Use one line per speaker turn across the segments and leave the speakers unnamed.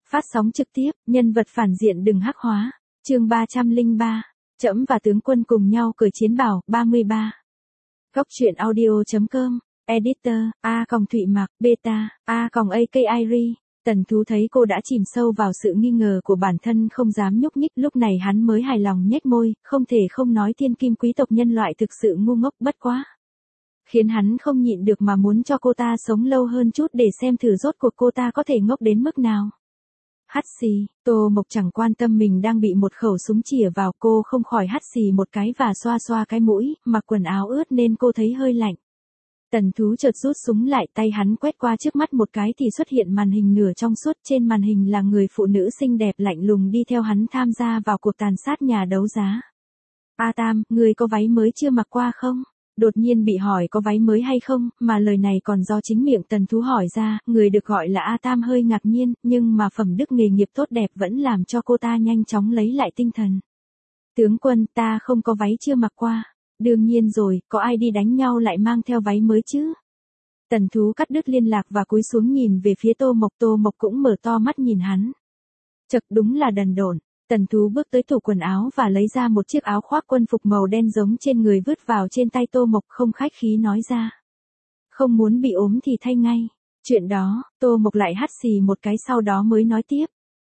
Phát sóng trực tiếp, nhân vật phản diện đừng hắc hóa. Chương 303. Trẫm và tướng quân cùng nhau cởi chiến bào, 33. Góc truyện audio.com. Editor, Thụy Mạc, Beta, AKIRI. Tần Thú thấy cô đã chìm sâu vào sự nghi ngờ của bản thân không dám nhúc nhích, lúc này hắn mới hài lòng nhếch môi, không thể không nói thiên kim quý tộc nhân loại thực sự ngu ngốc bất quá. Khiến hắn không nhịn được mà muốn cho cô ta sống lâu hơn chút để xem thử rốt cuộc cô ta có thể ngốc đến mức nào. Hắt xì, Tô Mộc chẳng quan tâm mình đang bị một khẩu súng chĩa vào, cô không khỏi hắt xì một cái và xoa xoa cái mũi, mặc quần áo ướt nên cô thấy hơi lạnh. Tần Thú chợt rút súng lại, tay hắn quét qua trước mắt một cái thì xuất hiện màn hình nửa trong suốt, trên màn hình là người phụ nữ xinh đẹp lạnh lùng đi theo hắn tham gia vào cuộc tàn sát nhà đấu giá. A Tam, người có váy mới chưa mặc qua không? Đột nhiên bị hỏi có váy mới hay không, mà lời này còn do chính miệng Tần Thú hỏi ra, người được gọi là A Tam hơi ngạc nhiên, nhưng mà phẩm đức nghề nghiệp tốt đẹp vẫn làm cho cô ta nhanh chóng lấy lại tinh thần. Tướng quân, ta không có váy chưa mặc qua. Đương nhiên rồi, có ai đi đánh nhau lại mang theo váy mới chứ? Tần Thú cắt đứt liên lạc và cúi xuống nhìn về phía Tô Mộc cũng mở to mắt nhìn hắn. Chậc, đúng là đần độn. Tần Thú bước tới tủ quần áo và lấy ra một chiếc áo khoác quân phục màu đen giống trên người vứt vào trên tay Tô Mộc, không khách khí nói ra. Không muốn bị ốm thì thay ngay. Chuyện đó, Tô Mộc lại hắt xì một cái sau đó mới nói tiếp.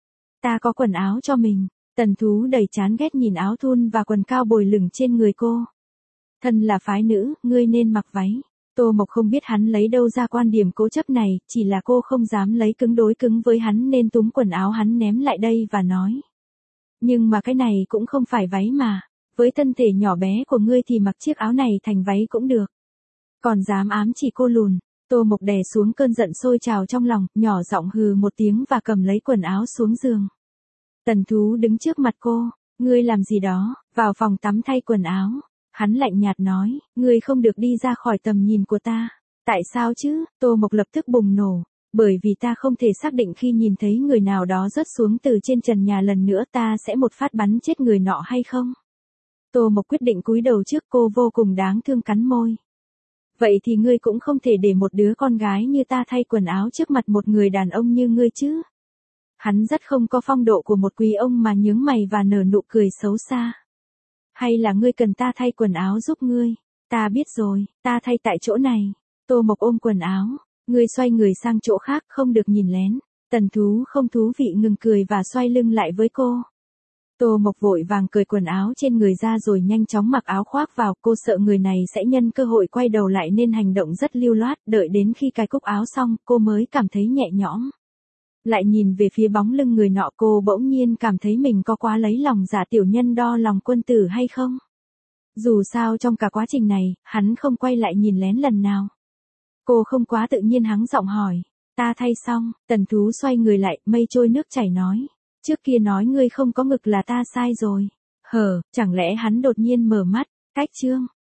Ta có quần áo cho mình. Tần Thú đầy chán ghét nhìn áo thun và quần cao bồi lửng trên người cô. Thân là phái nữ, ngươi nên mặc váy. Tô Mộc không biết hắn lấy đâu ra quan điểm cố chấp này, chỉ là cô không dám lấy cứng đối cứng với hắn nên túm quần áo hắn ném lại đây và nói. Nhưng mà cái này cũng không phải váy mà, với thân thể nhỏ bé của ngươi thì mặc chiếc áo này thành váy cũng được. Còn dám ám chỉ cô lùn. Tô Mộc đè xuống cơn giận sôi trào trong lòng, nhỏ giọng hừ một tiếng và cầm lấy quần áo xuống giường. Tần Thú đứng trước mặt cô, ngươi làm gì đó, vào phòng tắm thay quần áo. Hắn lạnh nhạt nói, ngươi không được đi ra khỏi tầm nhìn của ta. Tại sao chứ? Tô Mộc lập tức bùng nổ. Bởi vì ta không thể xác định khi nhìn thấy người nào đó rớt xuống từ trên trần nhà lần nữa ta sẽ một phát bắn chết người nọ hay không? Tô Mộc quyết định cúi đầu trước, cô vô cùng đáng thương cắn môi. Vậy thì ngươi cũng không thể để một đứa con gái như ta thay quần áo trước mặt một người đàn ông như ngươi chứ? Hắn rất không có phong độ của một quý ông mà nhướng mày và nở nụ cười xấu xa. Hay là ngươi cần ta thay quần áo giúp ngươi? Ta biết rồi, ta thay tại chỗ này. Tô Mộc ôm quần áo. Ngươi xoay người sang chỗ khác, không được nhìn lén. Tần Thú không thú vị ngừng cười và xoay lưng lại với cô. Tô Mộc vội vàng cởi quần áo trên người ra rồi nhanh chóng mặc áo khoác vào. Cô sợ người này sẽ nhân cơ hội quay đầu lại nên hành động rất lưu loát. Đợi đến khi cài cúc áo xong, cô mới cảm thấy nhẹ nhõm. Lại nhìn về phía bóng lưng người nọ, cô bỗng nhiên cảm thấy mình có quá lấy lòng giả tiểu nhân đo lòng quân tử hay không? Dù sao trong cả quá trình này, hắn không quay lại nhìn lén lần nào. Cô không quá tự nhiên hắng giọng hỏi. Ta thay xong. Tần Thú xoay người lại, mây trôi nước chảy nói. Trước kia nói ngươi không có ngực là ta sai rồi. Chẳng lẽ hắn đột nhiên mở mắt. Cách chương.